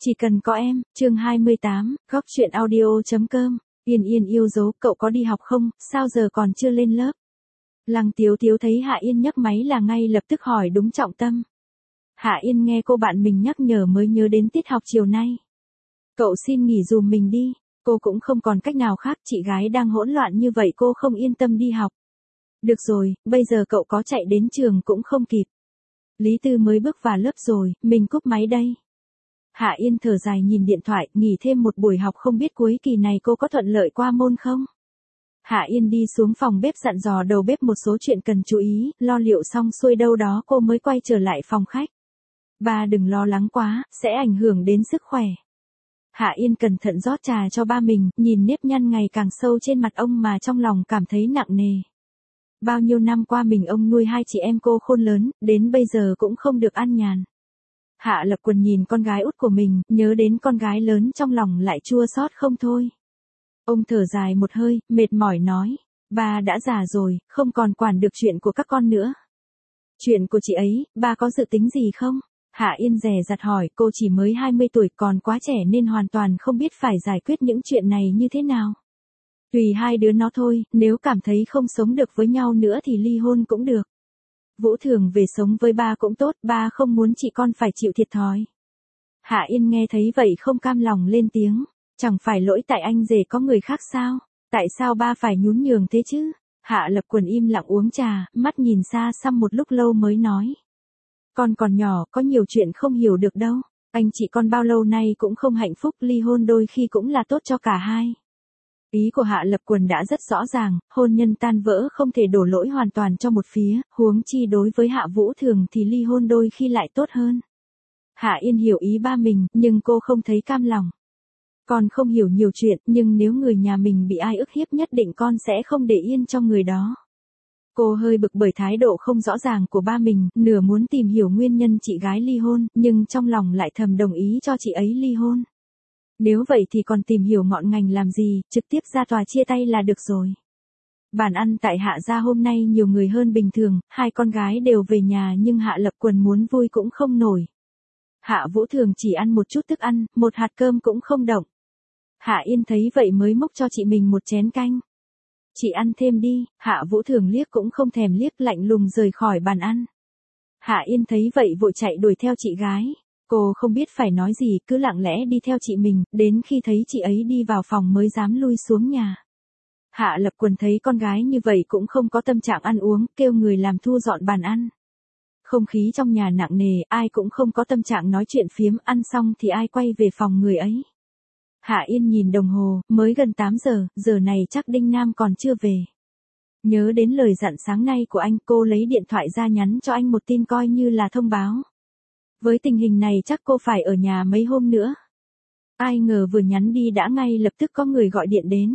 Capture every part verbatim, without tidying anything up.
Chỉ cần có em, chương hai mươi tám, góc truyện audio.com, Yên Yên yêu dấu, cậu có đi học không, sao giờ còn chưa lên lớp? Lăng Tiếu Tiếu thấy Hạ Yên nhấc máy là ngay lập tức hỏi đúng trọng tâm. Hạ Yên nghe cô bạn mình nhắc nhở mới nhớ đến tiết học chiều nay. Cậu xin nghỉ dùm mình đi, cô cũng không còn cách nào khác, chị gái đang hỗn loạn như vậy cô không yên tâm đi học. Được rồi, bây giờ cậu có chạy đến trường cũng không kịp. Lý Tư mới bước vào lớp rồi, mình cúp máy đây. Hạ Yên thở dài nhìn điện thoại, nghỉ thêm một buổi học không biết cuối kỳ này cô có thuận lợi qua môn không? Hạ Yên đi xuống phòng bếp dặn dò đầu bếp một số chuyện cần chú ý, lo liệu xong xuôi đâu đó cô mới quay trở lại phòng khách. Ba đừng lo lắng quá, sẽ ảnh hưởng đến sức khỏe. Hạ Yên cẩn thận rót trà cho ba mình, nhìn nếp nhăn ngày càng sâu trên mặt ông mà trong lòng cảm thấy nặng nề. Bao nhiêu năm qua mình ông nuôi hai chị em cô khôn lớn, đến bây giờ cũng không được an nhàn. Hạ Lập Quần nhìn con gái út của mình, nhớ đến con gái lớn trong lòng lại chua xót không thôi. Ông thở dài một hơi, mệt mỏi nói, ba đã già rồi, không còn quản được chuyện của các con nữa. Chuyện của chị ấy, ba có dự tính gì không? Hạ Yên dè dặt hỏi, cô chỉ mới hai mươi tuổi còn quá trẻ nên hoàn toàn không biết phải giải quyết những chuyện này như thế nào. Tùy hai đứa nó thôi, nếu cảm thấy không sống được với nhau nữa thì ly hôn cũng được. Vũ Thường về sống với ba cũng tốt, ba không muốn chị con phải chịu thiệt thòi. Hạ Yên nghe thấy vậy không cam lòng lên tiếng, chẳng phải lỗi tại anh rể có người khác sao, tại sao ba phải nhún nhường thế chứ? Hạ Lập Quần im lặng uống trà, mắt nhìn xa xăm một lúc lâu mới nói. Con còn nhỏ, có nhiều chuyện không hiểu được đâu, anh chị con bao lâu nay cũng không hạnh phúc, ly hôn đôi khi cũng là tốt cho cả hai. Ý của Hạ Lập Quần đã rất rõ ràng, hôn nhân tan vỡ không thể đổ lỗi hoàn toàn cho một phía, huống chi đối với Hạ Vũ Thường thì ly hôn đôi khi lại tốt hơn. Hạ Yên hiểu ý ba mình, nhưng cô không thấy cam lòng. Con không hiểu nhiều chuyện, nhưng nếu người nhà mình bị ai ức hiếp nhất định con sẽ không để yên cho người đó. Cô hơi bực bởi thái độ không rõ ràng của ba mình, nửa muốn tìm hiểu nguyên nhân chị gái ly hôn, nhưng trong lòng lại thầm đồng ý cho chị ấy ly hôn. Nếu vậy thì còn tìm hiểu ngọn ngành làm gì, trực tiếp ra tòa chia tay là được rồi. Bàn ăn tại Hạ gia hôm nay nhiều người hơn bình thường, hai con gái đều về nhà nhưng Hạ Lập Quần muốn vui cũng không nổi. Hạ Vũ Thường chỉ ăn một chút thức ăn, một hạt cơm cũng không động. Hạ Yên thấy vậy mới múc cho chị mình một chén canh. Chị ăn thêm đi, Hạ Vũ Thường liếc cũng không thèm liếc, lạnh lùng rời khỏi bàn ăn. Hạ Yên thấy vậy vội chạy đuổi theo chị gái. Cô không biết phải nói gì, cứ lặng lẽ đi theo chị mình, đến khi thấy chị ấy đi vào phòng mới dám lui xuống nhà. Hạ Lập Quần thấy con gái như vậy cũng không có tâm trạng ăn uống, kêu người làm thu dọn bàn ăn. Không khí trong nhà nặng nề, ai cũng không có tâm trạng nói chuyện phiếm, ăn xong thì ai quay về phòng người ấy. Hạ Yên nhìn đồng hồ, mới gần tám giờ, giờ này chắc Đinh Nam còn chưa về. Nhớ đến lời dặn sáng nay của anh, cô lấy điện thoại ra nhắn cho anh một tin coi như là thông báo. Với tình hình này chắc cô phải ở nhà mấy hôm nữa. Ai ngờ vừa nhắn đi đã ngay lập tức có người gọi điện đến.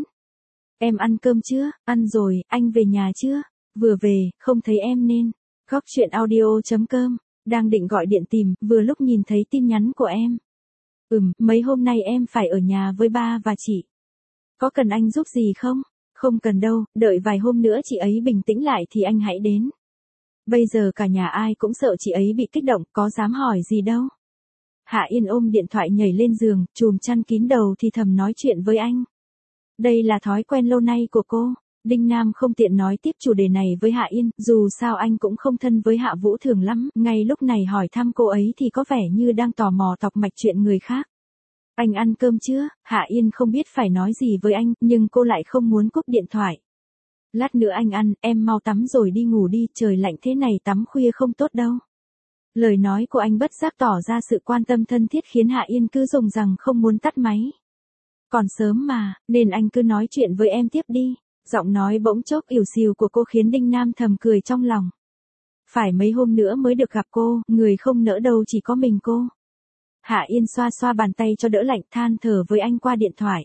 Em ăn cơm chưa? Ăn rồi, anh về nhà chưa? Vừa về, không thấy em nên. Góc truyện audio.com, đang định gọi điện tìm, vừa lúc nhìn thấy tin nhắn của em. Ừm, mấy hôm nay em phải ở nhà với ba và chị. Có cần anh giúp gì không? Không cần đâu, đợi vài hôm nữa chị ấy bình tĩnh lại thì anh hãy đến. Bây giờ cả nhà ai cũng sợ chị ấy bị kích động, có dám hỏi gì đâu. Hạ Yên ôm điện thoại nhảy lên giường, chùm chăn kín đầu thì thầm nói chuyện với anh. Đây là thói quen lâu nay của cô. Đinh Nam không tiện nói tiếp chủ đề này với Hạ Yên, dù sao anh cũng không thân với Hạ Vũ Thường lắm, ngay lúc này hỏi thăm cô ấy thì có vẻ như đang tò mò tọc mạch chuyện người khác. Anh ăn cơm chưa? Hạ Yên không biết phải nói gì với anh, nhưng cô lại không muốn cúp điện thoại. Lát nữa anh ăn, em mau tắm rồi đi ngủ đi, trời lạnh thế này tắm khuya không tốt đâu. Lời nói của anh bất giác tỏ ra sự quan tâm thân thiết khiến Hạ Yên cứ dùng rằng không muốn tắt máy. Còn sớm mà, nên anh cứ nói chuyện với em tiếp đi. Giọng nói bỗng chốc ỉu xìu của cô khiến Đinh Nam thầm cười trong lòng. Phải mấy hôm nữa mới được gặp cô, người không nỡ đâu chỉ có mình cô. Hạ Yên xoa xoa bàn tay cho đỡ lạnh, than thở với anh qua điện thoại.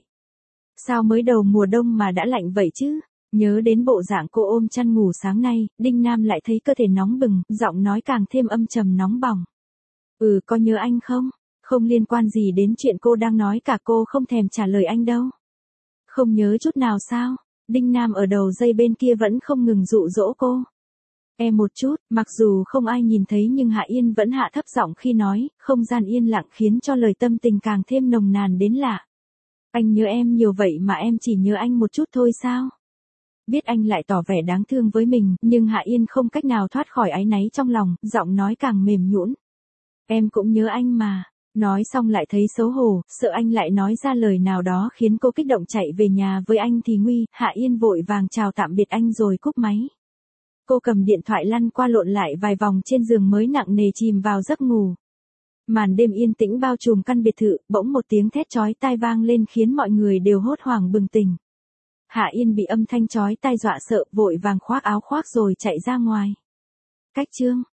Sao mới đầu mùa đông mà đã lạnh vậy chứ? Nhớ đến bộ dạng cô ôm chăn ngủ sáng nay, Đinh Nam lại thấy cơ thể nóng bừng, giọng nói càng thêm âm trầm nóng bỏng. Ừ, có nhớ anh không? Không liên quan gì đến chuyện cô đang nói cả, cô không thèm trả lời anh đâu. Không nhớ chút nào sao? Đinh Nam ở đầu dây bên kia vẫn không ngừng dụ dỗ cô. Em một chút, mặc dù không ai nhìn thấy nhưng Hạ Yên vẫn hạ thấp giọng khi nói, không gian yên lặng khiến cho lời tâm tình càng thêm nồng nàn đến lạ. Anh nhớ em nhiều vậy mà em chỉ nhớ anh một chút thôi sao? Biết anh lại tỏ vẻ đáng thương với mình, nhưng Hạ Yên không cách nào thoát khỏi áy náy trong lòng, giọng nói càng mềm nhũn. Em cũng nhớ anh mà. Nói xong lại thấy xấu hổ, sợ anh lại nói ra lời nào đó khiến cô kích động chạy về nhà với anh thì nguy. Hạ Yên vội vàng chào tạm biệt anh rồi cúp máy. Cô cầm điện thoại lăn qua lộn lại vài vòng trên giường mới nặng nề chìm vào giấc ngủ. Màn đêm yên tĩnh bao trùm căn biệt thự, bỗng một tiếng thét chói tai vang lên khiến mọi người đều hốt hoảng bừng tỉnh. Hạ Yên bị âm thanh chói tai dọa sợ, vội vàng khoác áo khoác rồi chạy ra ngoài. Cách chương